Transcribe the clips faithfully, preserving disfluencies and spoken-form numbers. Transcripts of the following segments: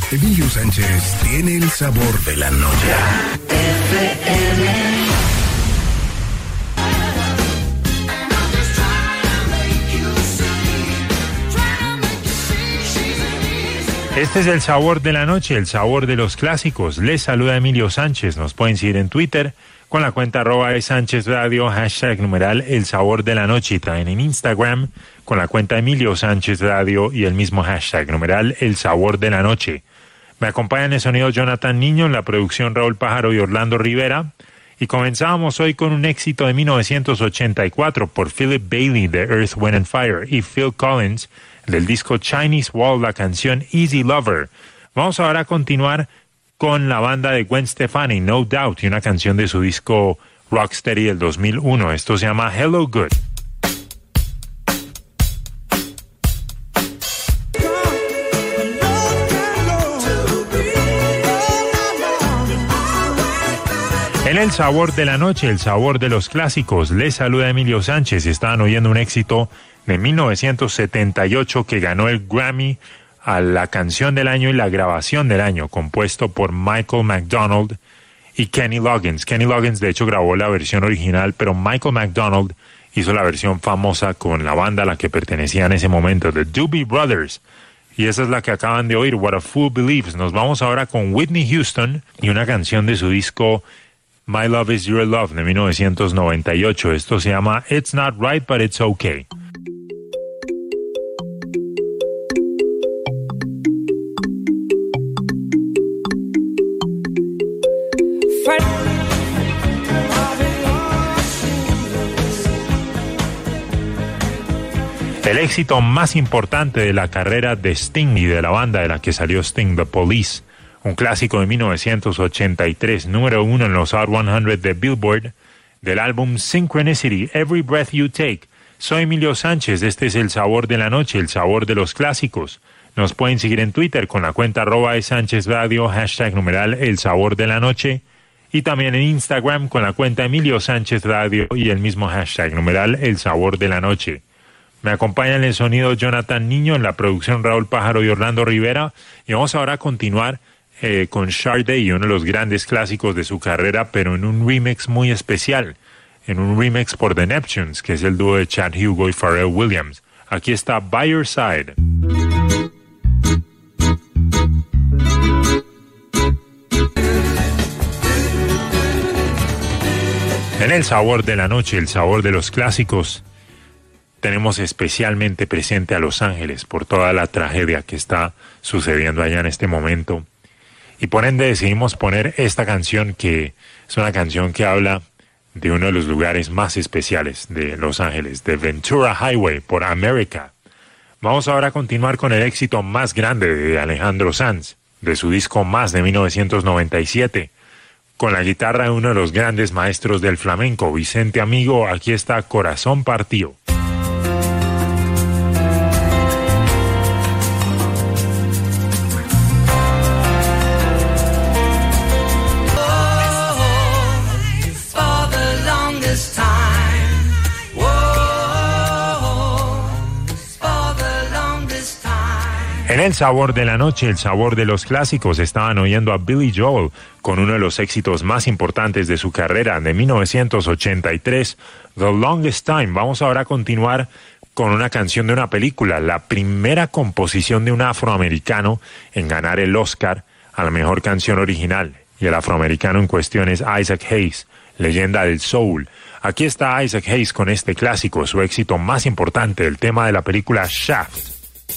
Emilio Sánchez tiene el sabor de la noche. F M. Este es el sabor de la noche, el sabor de los clásicos. Les saluda Emilio Sánchez. Nos pueden seguir en Twitter con la cuenta arroba de Sánchez Radio, hashtag numeral el sabor de la noche. Y también en Instagram con la cuenta Emilio Sánchez Radio y el mismo hashtag numeral el sabor de la noche. Me acompañan en el sonido Jonathan Niño, en la producción Raúl Pájaro y Orlando Rivera. Y comenzamos hoy con un éxito de mil novecientos ochenta y cuatro por Philip Bailey de Earth, Wind and Fire y Phil Collins del disco Chinese Wall, la canción Easy Lover. Vamos ahora a continuar con la banda de Gwen Stefani, No Doubt, y una canción de su disco Rocksteady del dos mil uno. Esto se llama Hello Good. En el sabor de la noche, el sabor de los clásicos, les saluda Emilio Sánchez. Estaban oyendo un éxito de mil novecientos setenta y ocho que ganó el Grammy a la canción del año y la grabación del año, compuesto por Michael McDonald y Kenny Loggins. Kenny Loggins de hecho grabó la versión original, pero Michael McDonald hizo la versión famosa con la banda a la que pertenecía en ese momento, The Doobie Brothers. Y esa es la que acaban de oír, What a Fool Believes. Nos vamos ahora con Whitney Houston y una canción de su disco My Love Is Your Love de mil novecientos noventa y ocho. Esto se llama It's Not Right But It's Okay. El éxito más importante de la carrera de Sting y de la banda de la que salió Sting, The Police, un clásico de mil novecientos ochenta y tres, número uno en los Hot cien de Billboard, del álbum Synchronicity, Every Breath You Take. Soy Emilio Sánchez, este es el sabor de la noche, el sabor de los clásicos. Nos pueden seguir en Twitter con la cuenta arroba de Sánchez Radio, hashtag numeral el sabor de la noche, y también en Instagram con la cuenta Emilio Sánchez Radio y el mismo hashtag numeral el sabor de la noche. Me acompañan en el sonido Jonathan Niño, en la producción Raúl Pájaro y Orlando Rivera, y vamos ahora a continuar eh, con Sade, uno de los grandes clásicos de su carrera, pero en un remix muy especial, en un remix por The Neptunes, que es el dúo de Chad Hugo y Pharrell Williams. Aquí está By Your Side. En el sabor de la noche, el sabor de los clásicos, tenemos especialmente presente a Los Ángeles por toda la tragedia que está sucediendo allá en este momento. Y por ende decidimos poner esta canción, que es una canción que habla de uno de los lugares más especiales de Los Ángeles, de Ventura Highway por America. Vamos ahora a continuar con el éxito más grande de Alejandro Sanz, de su disco Más de mil novecientos noventa y siete. Con la guitarra de uno de los grandes maestros del flamenco, Vicente Amigo, aquí está Corazón Partido. En el sabor de la noche, el sabor de los clásicos, estaban oyendo a Billy Joel con uno de los éxitos más importantes de su carrera de mil novecientos ochenta y tres, The Longest Time. Vamos ahora a continuar con una canción de una película, la primera composición de un afroamericano en ganar el Oscar a la mejor canción original. Y el afroamericano en cuestión es Isaac Hayes, leyenda del soul. Aquí está Isaac Hayes con este clásico, su éxito más importante, el tema de la película Shaft.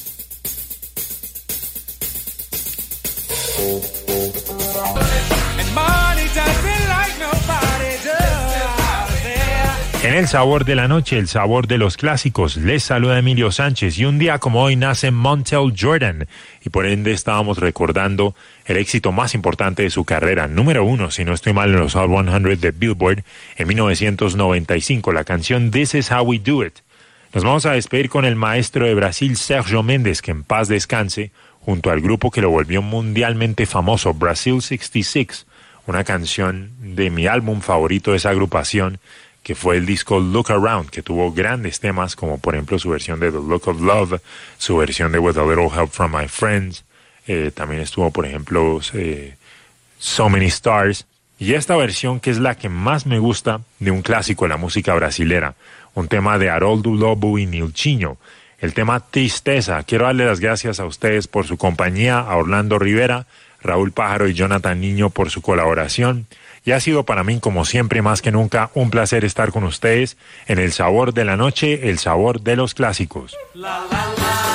En el sabor de la noche, el sabor de los clásicos, les saluda Emilio Sánchez, y un día como hoy nace Montel Jordan, y por ende estábamos recordando el éxito más importante de su carrera, número uno, si no estoy mal, en los Hot cien de Billboard, en mil novecientos noventa y cinco, la canción This Is How We Do It. Nos vamos a despedir con el maestro de Brasil, Sergio Méndez, que en paz descanse, junto al grupo que lo volvió mundialmente famoso, Brasil sesenta y seis, una canción de mi álbum favorito de esa agrupación, que fue el disco Look Around, que tuvo grandes temas, como por ejemplo su versión de The Look of Love, su versión de With a Little Help from My Friends, eh, también estuvo, por ejemplo, eh, So Many Stars, y esta versión que es la que más me gusta de un clásico de la música brasilera, un tema de Haroldo Lobo y Niltinho, el tema Tristeza. Quiero darle las gracias a ustedes por su compañía, a Orlando Rivera, Raúl Pájaro y Jonathan Niño por su colaboración, y ha sido para mí, como siempre, más que nunca, un placer estar con ustedes en El Sabor de la Noche, el sabor de los clásicos. La, la, la.